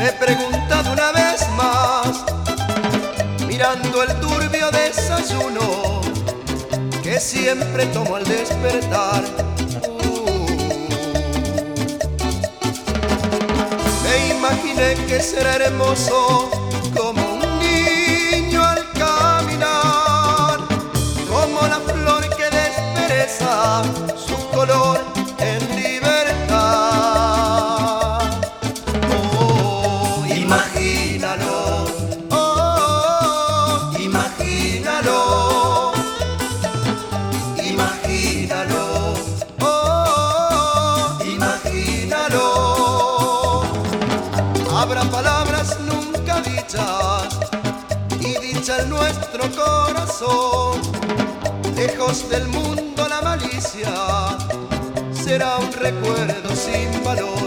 Me he preguntado una vez más, mirando el turbio desayuno que siempre tomo al despertar. Me imaginé que será hermoso como un niño al caminar, como la flor que despereza su color en libertad. Oh, imagínalo, oh, imagínalo, imagínalo, oh, imagínalo. Habrá palabras nunca dichas y dicha en nuestro corazón. Lejos del mundo la malicia será un recuerdo sin valor.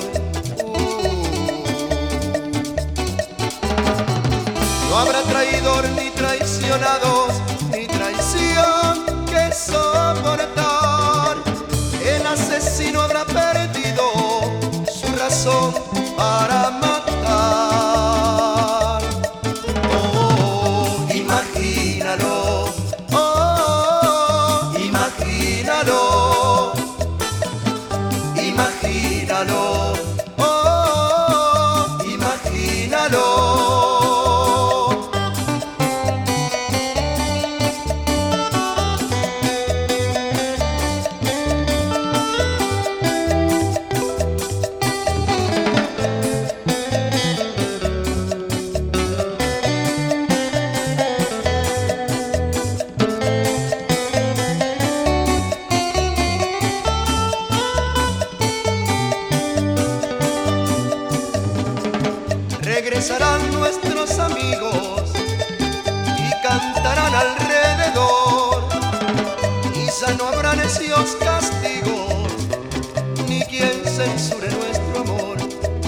No habrá traidor ni traicionados, ni traición que soportar. El asesino habrá perdido su razón para matar. Oh, imagínalo, oh, imagínalo, imagínalo, oh, imagínalo. Regresarán nuestros amigos y cantarán alrededor, y ya no habrá necios castigos ni quien censure nuestro amor.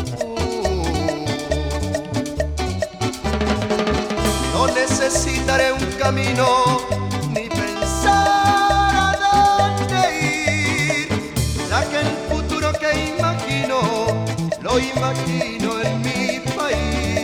No necesitaré un camino ni pensar a dónde ir, ya que el futuro que imagino lo imagino en mi país.